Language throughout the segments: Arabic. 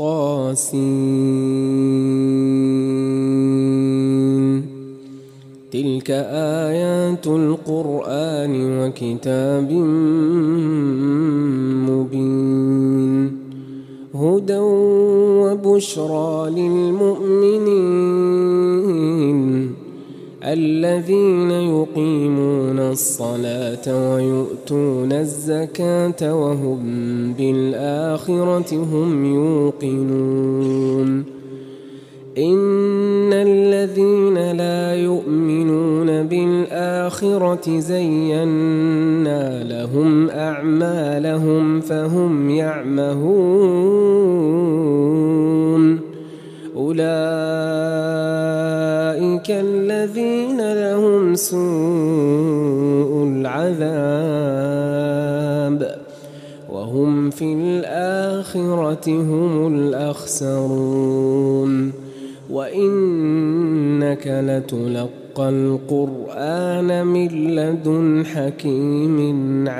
طاسين. تلك آيات القرآن وكتاب مبين هدى وبشرى للمؤمنين الذين يقيمون الصلاة ويؤتون الزكاة وهم بالآخرة هم يوقنون. إن الذين لا يؤمنون بالآخرة زينا لهم أعمالهم فهم يعمهون. أولئك الذين لهم سوء العذاب وهم في الآخرة هم الأخسرون. وإنك لتلقى القرآن من لدن حكيم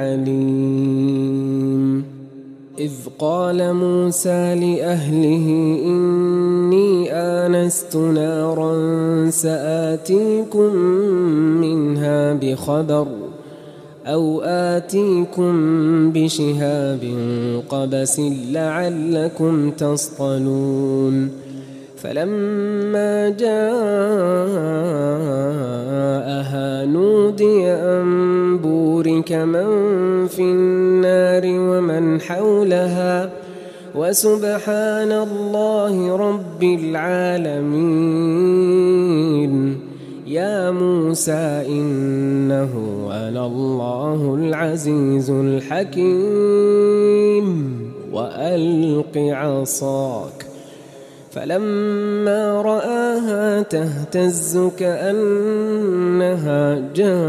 عليم. إذ قال موسى لأهله إني آنست نارا سآتيكم منها بخبر أو آتيكم بشهاب قبس لعلكم تصطلون. فلما جاءها نودي أن بورك من في النار ومن حولها وسبحان الله رب العالمين. يا موسى إنه أنا الله العزيز الحكيم وألق عصاك. فلما رآها تهتز كأنها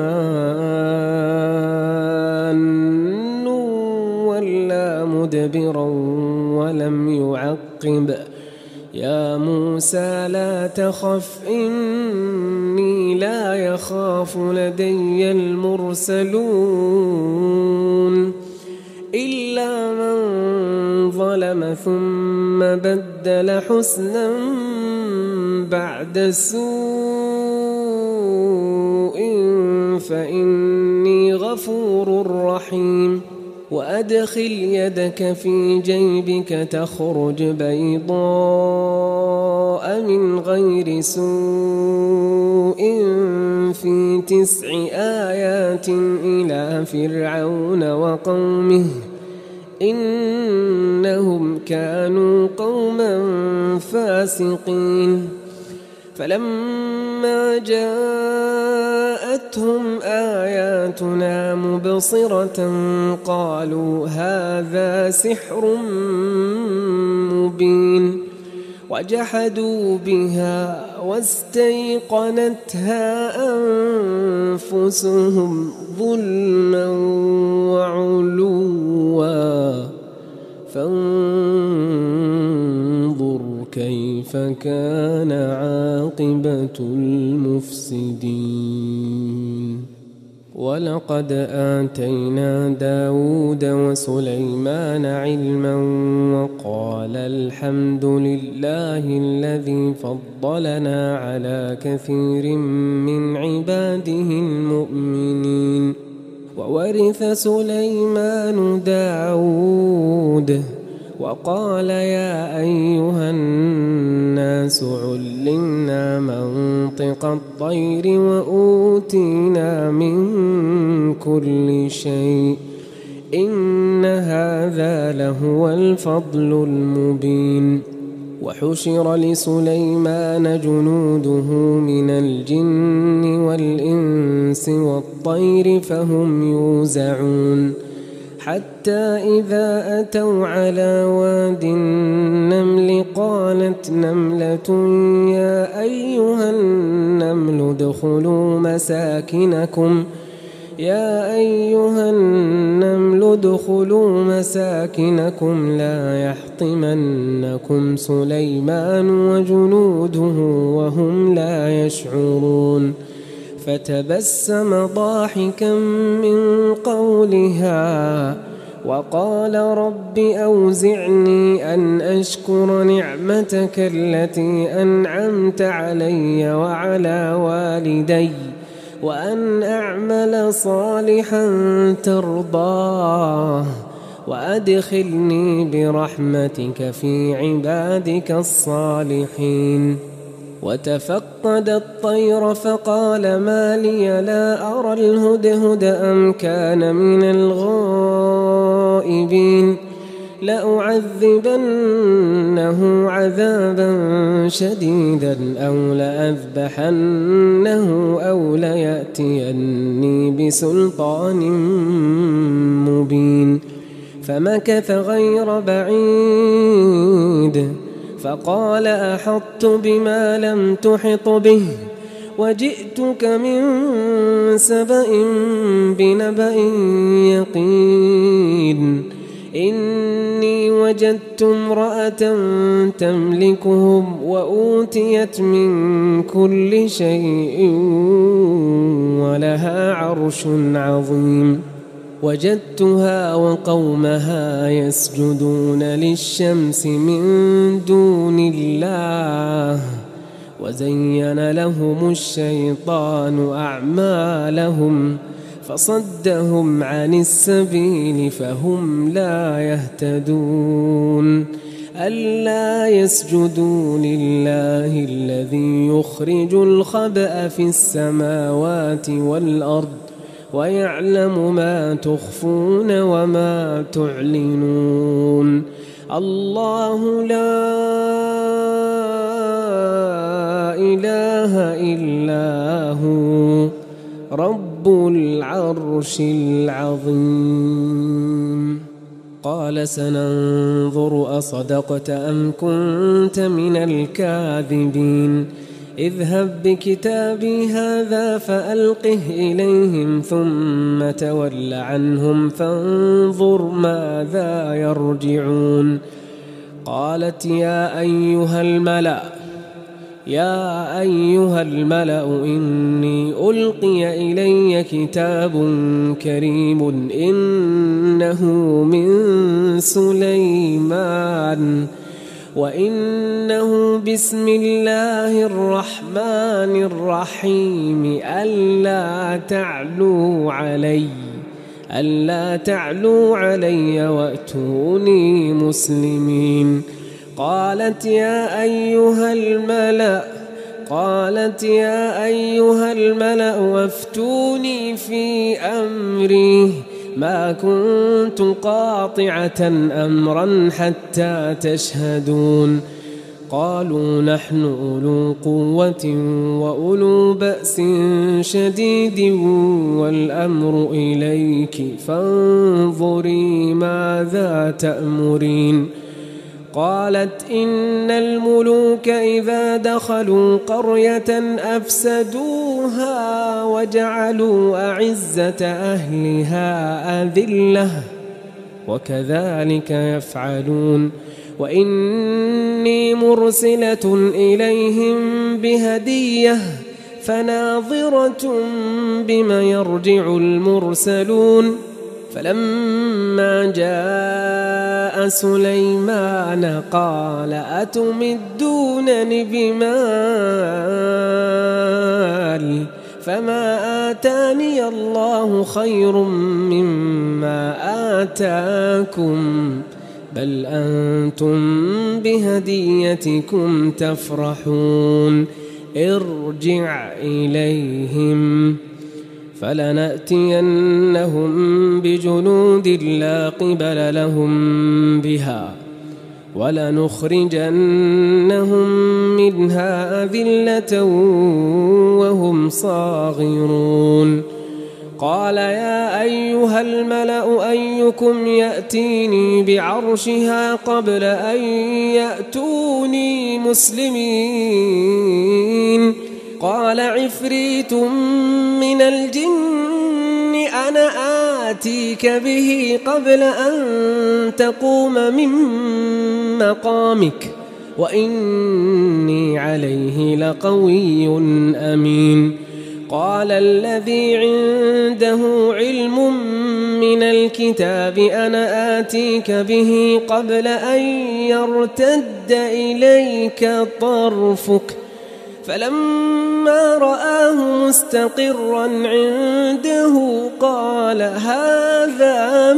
جان ولا مدبرا ولم يعقب. يا موسى لا تخف إني لا يخاف لدي المرسلون إلا من ظلم ثم بدل حسنا بعد سوء فإني غفور رحيم. وأدخل يدك في جيبك تخرج بيضاء من غير سوء في 9 آيات إلى فرعون وقومه إنهم كانوا قوما فاسقين. فلما جاءتهم آياتنا مبصرة قالوا هذا سحر مبين وجحدوا بها واستيقنتها أنفسهم ظلما وعلوا فانظر كيف كان عاقبة المفسدين. ولقد آتينا داود وسليمان علما وقال الحمد لله الذي فضلنا على كثير من عباده المؤمنين. وورث سليمان داود وقال يا أيها الناس علمنا منطق الطير وأوتينا من كل شيء إن هذا لهو الفضل المبين. وحشر لسليمان جنوده من الجن والإنس والطير فهم يوزعون حتى إذا أتوا على واد النمل قالت نملة يا أيها النمل ادخلوا مساكنكم لا يحطمنكم سليمان وجنوده وهم لا يشعرون. فتبسم ضاحكا من قولها وقال رب أوزعني أن أشكر نعمتك التي أنعمت علي وعلى والدي وأن أعمل صالحا ترضاه وأدخلني برحمتك في عبادك الصالحين. وتفقد الطير فقال ما لي لا أرى الهدهد أم كان من الغائبين لأعذبنه عذابا شديدا أو لأذبحنه أو ليأتيني بسلطان مبين. فمكث غير بعيد فقال أحطت بما لم تحط به وجئتك من سبأ بنبأ يقين إني وجدت امرأة تملكهم وأوتيت من كل شيء ولها عرش عظيم. وجدتها وقومها يسجدون للشمس من دون الله وزين لهم الشيطان أعمالهم فصدهم عن السبيل فهم لا يهتدون. ألا يسجدوا لله الذي يخرج الخبأ في السماوات والأرض ويعلم ما تخفون وما تعلنون. الله لا إله إلا هو رب العرش العظيم. قال سننظر أصدقت أم كنت من الكاذبين اذهب بكتابي هذا فألقه إليهم ثم تول عنهم فانظر ماذا يرجعون. قالت يا أيها الملأ إني ألقي إلي كتاب كريم إنه من سليمان وإنه بسم الله الرحمن الرحيم ألا تعلوا علي وأتوني مسلمين. قالت يا أيها الملأ وافتوني في أمري ما كنت قاطعة أمرا حتى تشهدون. قالوا نحن أولو قوة وأولو بأس شديد والأمر إليك فانظري ماذا تأمرين. قالت إن الملوك إذا دخلوا قرية أفسدوها وجعلوا أعزة أهلها أذلة وكذلك يفعلون. وإني مرسلة إليهم بهدية فناظرة بما يرجع المرسلون. فلما جاء سليمان قال أتمدونني بمال فما آتاني الله خير مما آتاكم بل أنتم بهديتكم تفرحون. ارجع إليهم فلنأتينهم بجنود لا قبل لهم بها ولنخرجنهم منها أذلة وهم صاغرون. قال يا أيها الملأ أيكم يأتيني بعرشها قبل أن يأتوني مسلمين. قال عفريت من الجن أنا آتيك به قبل أن تقوم من مقامك وإني عليه لقوي أمين. قال الذي عنده علم من الكتاب أنا آتيك به قبل أن يرتد إليك طرفك فلما رآه مستقرا عنده قال هذا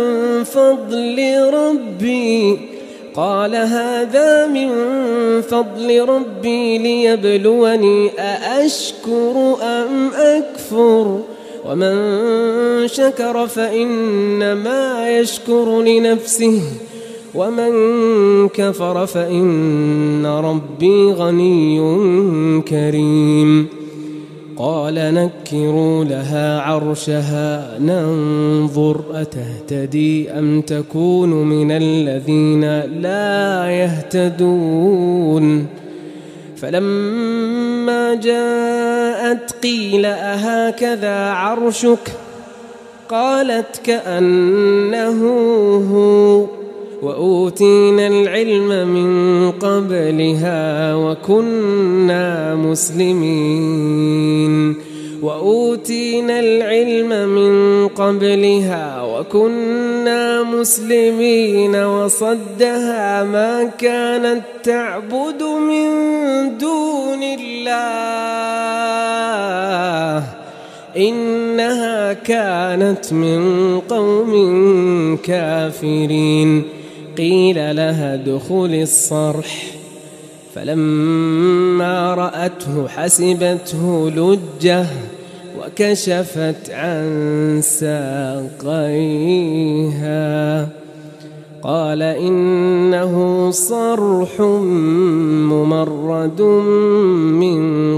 من فضل ربي ليبلوني أأشكر أم أكفر ومن شكر فإنما يشكر لنفسه ومن كفر فإن ربي غني كريم قال نكروا لها عرشها ننظر أتهتدي أم تكون من الذين لا يهتدون فلما جاءت قيل أهكذا عرشك قالت كأنه هو وأوتينا العلم من قبلها وكنا مسلمين وصدها ما كانت تعبد من دون الله إنها كانت من قوم كافرين قيل لها ادخل الصرح فلما رأته حسبته لجة وكشفت عن ساقيها قال إنه صرح ممرد من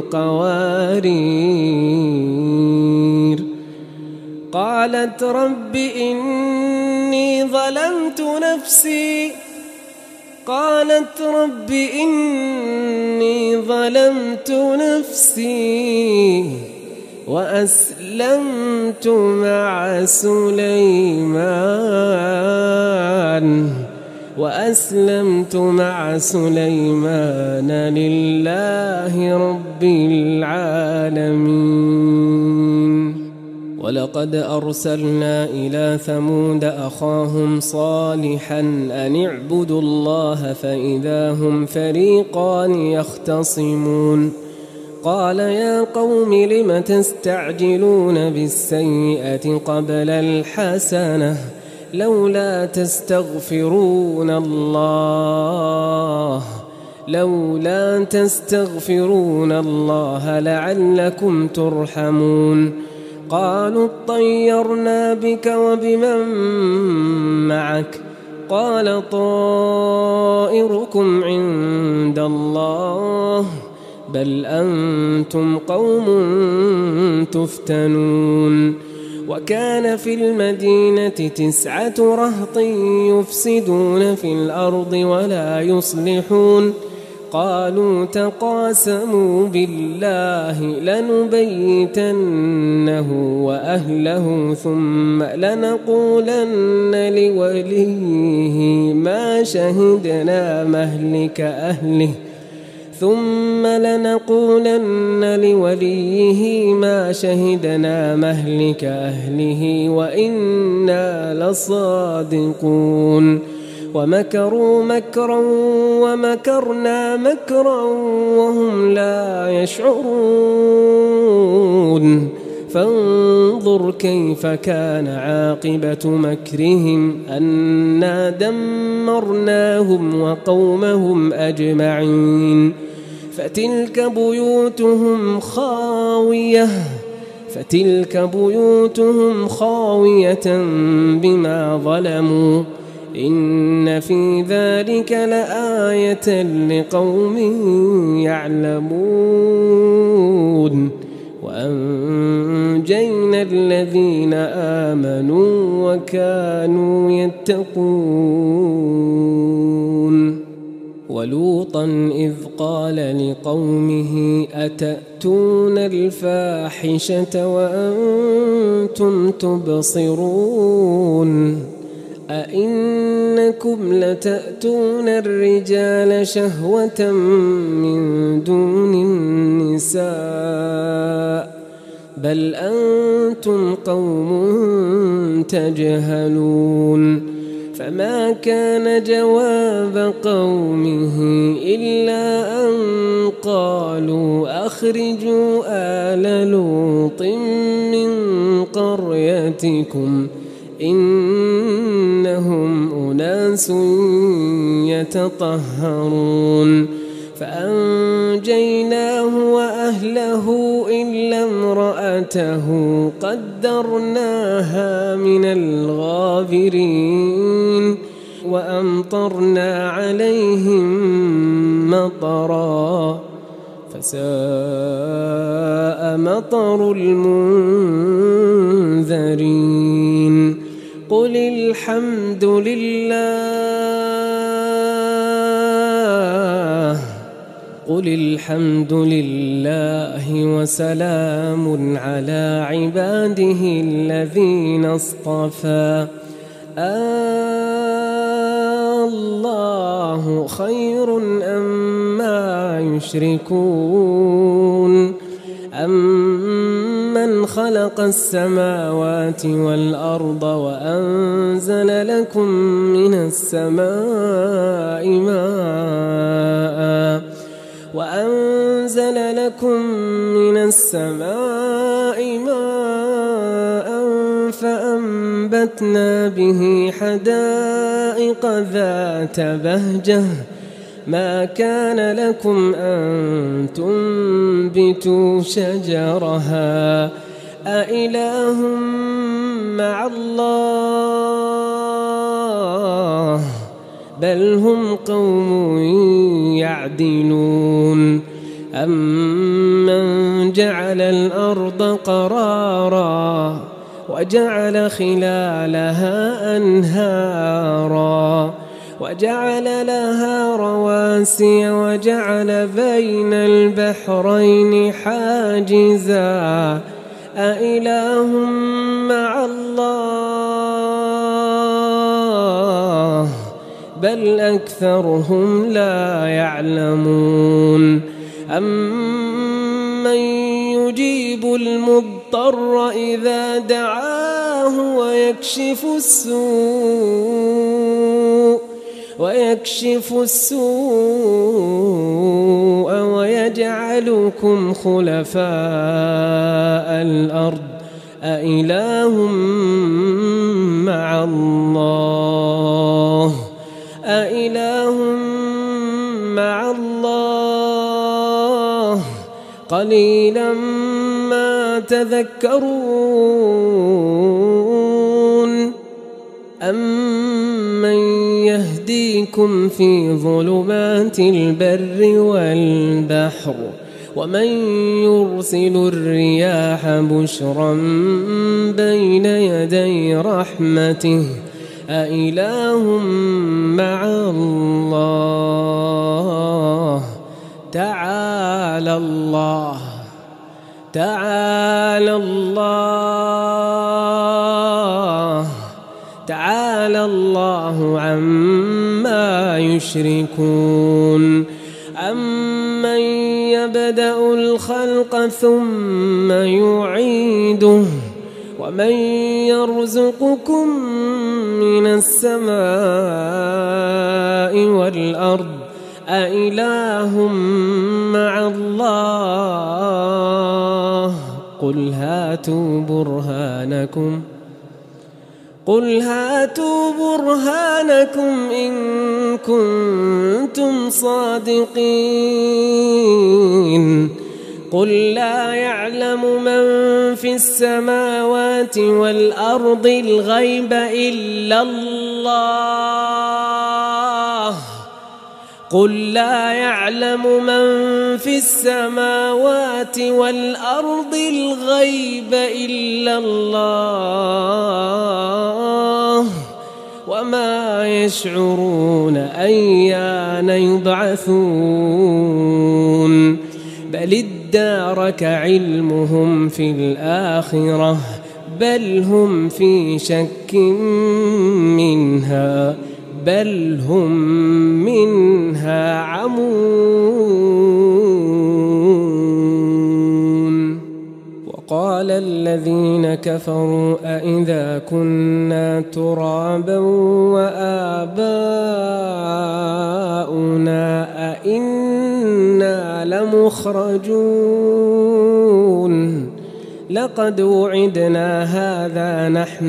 قوارير قالت رب إني ظلمت نفسي وأسلمت مع سليمان لله رب العالمين ولقد أرسلنا إلى ثمود أخاهم صالحا أن اعبدوا الله فإذا هم فريقان يختصمون قال يا قوم لم تستعجلون بالسيئة قبل الحسنة لولا تستغفرون الله لعلكم ترحمون قالوا اطيرنا بك وبمن معك قال طائركم عند الله بل أنتم قوم تفتنون وكان في المدينة 9 رهط يفسدون في الأرض ولا يصلحون قالوا تقاسموا بالله لنبيتنه وأهله ثم لنقولن لوليه ما شهدنا مهلك أهله وإنا لصادقون ومكروا مكرا ومكرنا مكرا وهم لا يشعرون فانظر كيف كان عاقبة مكرهم أنا دمرناهم وقومهم أجمعين فتلك بيوتهم خاوية بما ظلموا إن في ذلك لآية لقوم يعلمون وأنجينا الذين آمنوا وكانوا يتقون ولوطا إذ قال لقومه أتأتون الفاحشة وأنتم تبصرون أئنكم لتأتون الرجال شهوة من دون النساء بل أنتم قوم تجهلون فما كان جواب قومه إلا أن قالوا أخرجوا آل لوط من قريتكم إنهم أناس يتطهرون فأنجيناه وأهله إلا امرأته قدرناها من الغابرين وأمطرنا عليهم مطرا فساء مطر المنذرين قل الحمد لله وسلام على عباده الذين اصطفى الله خير أما يشركون أمن خلق السماوات والأرض وأنزل لكم من السماء ماء فأنبتنا به حدائق ذات بهجة ما كان لكم أن تنبتوا شجرها أإله مع الله بل هم قوم يعدلون أمن جعل الأرض قرارا وجعل خلالها أنهارا وجعل لها رواسي وجعل بين البحرين حاجزا أإله مع الله بل أكثرهم لا يعلمون أمن يجيب المضطر إذا دعاه ويكشف السوء ويجعلكم خلفاء الأرض أإله مع الله قليلا ما تذكرون أمن يهديكم في ظلمات البر والبحر ومن يرسل الرياح بشرا بين يدي رحمته أإله مع الله تعالى الله عما يشركون أمن يبدأ الخلق ثم يعيده ومن يرزقكم من السماء والأرض أإله مع الله قل هاتوا برهانكم إن كنتم صادقين قل لا يعلم من في السماوات والأرض الغيب إلا الله قل لا يعلم من في السماوات والأرض الغيب إلا الله وما يشعرون أيان يبعثون بل ادارك علمهم في الآخرة بل هم في شك منها بل هم منها عمون وقال الذين كفروا أإذا كنا ترابا وآباؤنا أإنا لمخرجون لقد وعدنا هذا نحن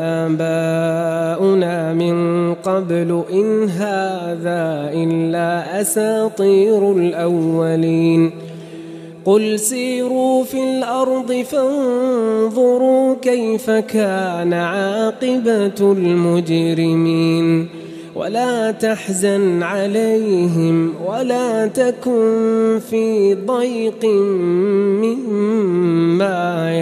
وآباؤنا من قبل إن هذا إلا أساطير الأولين قل سيروا في الأرض فانظروا كيف كان عاقبة المجرمين ولا تحزن عليهم ولا تكن في ضيق مما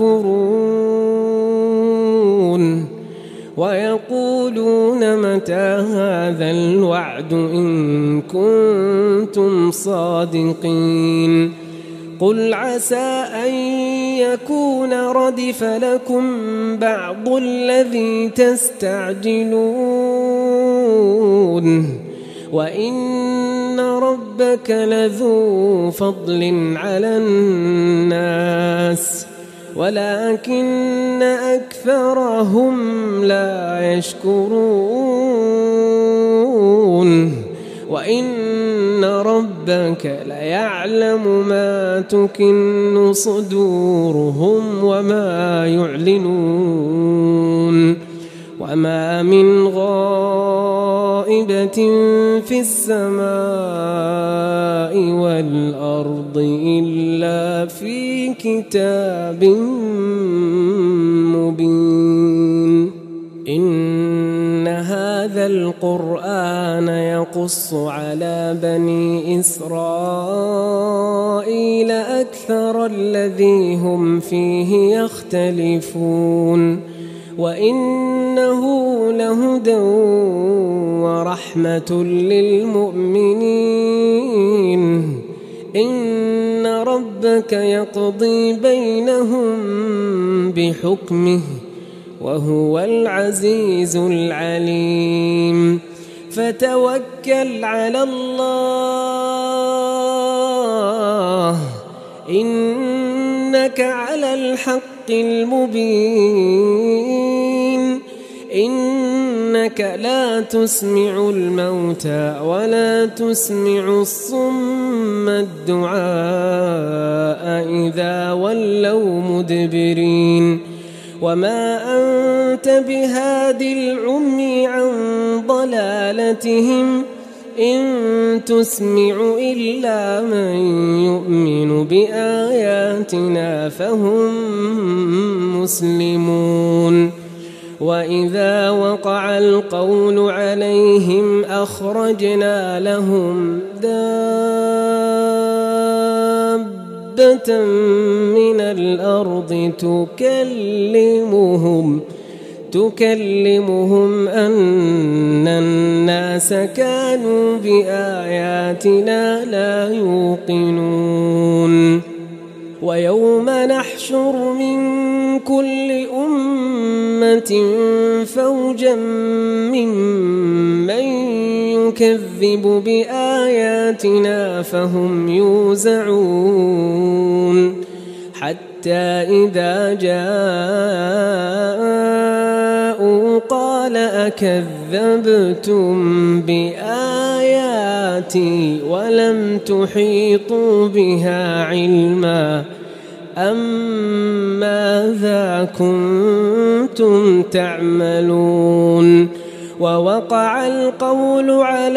يمكرون ويقولون متى هذا الوعد إن كنتم صادقين قل عسى أن يكون ردف لكم بعض الذي تستعجلون وإن ربك لذو فضل على الناس ولكن أكثرهم لا يشكرون وإن ربك ليعلم ما تكن صدورهم وما يعلنون وما من غائبة في السماء والأرض إلا في كتاب مبين إن هذا القرآن يقص على بني إسرائيل أكثر الذي هم فيه يختلفون وإنه لهدى ورحمة للمؤمنين إن ربك يقضي بينهم بحكمه وهو العزيز العليم فتوكل على الله إنك على الحق المبين إنك لا تسمع الموتى ولا تسمع الصم الدعاء إذا ولوا مدبرين وما أنت بهادي العمي عن ضلالتهم إن تسمع إلا من يؤمن بآياتنا فهم مسلمون وإذا وقع القول عليهم أخرجنا لهم دابة من الأرض تكلمهم أن الناس كانوا بآياتنا لا يوقنون ويوم نحشر من كل أمة فوجا ممن يكذب بآياتنا فهم يوزعون حتى إذا جاءوا قال أكذبتم بآياتي ولم تحيطوا بها علما أم ماذا كنتم تعملون ووقع القول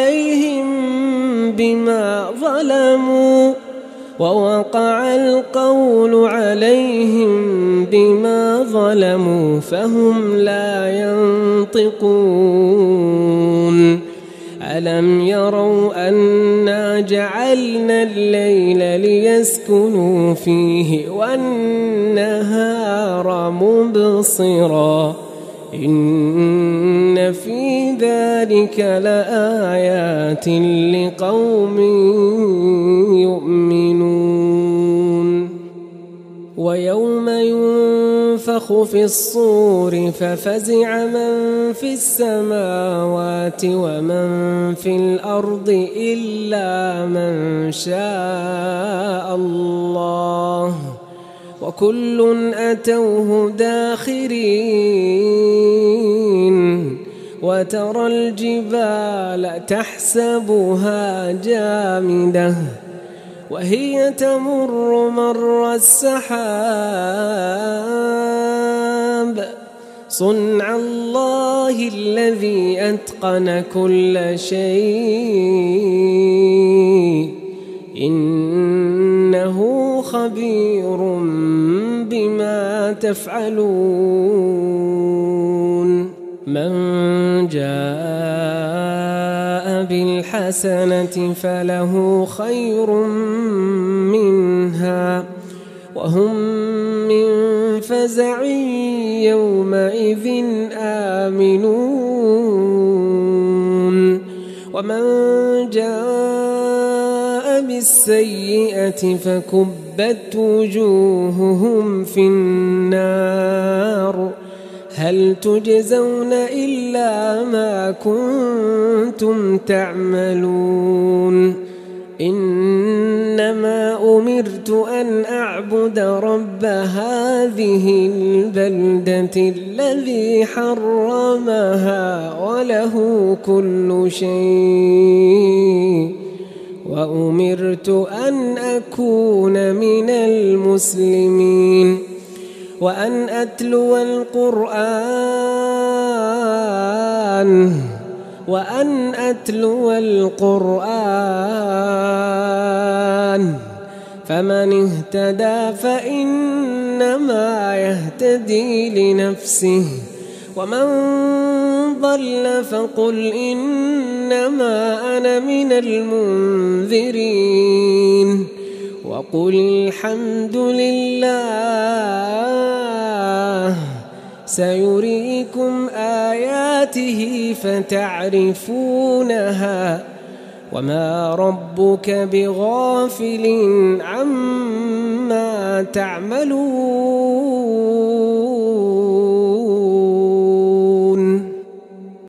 عليهم بما ظلموا فهم لا ينطقون ألم يروا أنا جعلنا الليل ليسكنوا فيه والنهار مبصرا إن في ذلك لآيات لقوم يؤمنون ويوم ينفخ في الصور ففزع من في السماوات ومن في الأرض إلا من شاء الله وكل أتوه داخرين وترى الجبال تحسبها جامدة وهي تمر مر السحاب صنع الله الذي أتقن كل شيء إنه خبير بما تفعلون من جاء بالحسنة فله خير منها وهم من فزع يومئذ آمنون ومن جاء بالسيئة فكبت وجوههم في النار هل تجزون إلا ما كنتم تعملون إنما أمرت أن أعبد رب هذه البلدة الذي حرمها وله كل شيء وأمرت أن أكون من المسلمين وأن أتلو القرآن فمن اهتدى فإنما يهتدي لنفسه ومن ضل فقل إنما أنا من المنذرين وقل الحمد لله سيريكم آياته فتعرفونها وما ربك بغافل عما تعملون.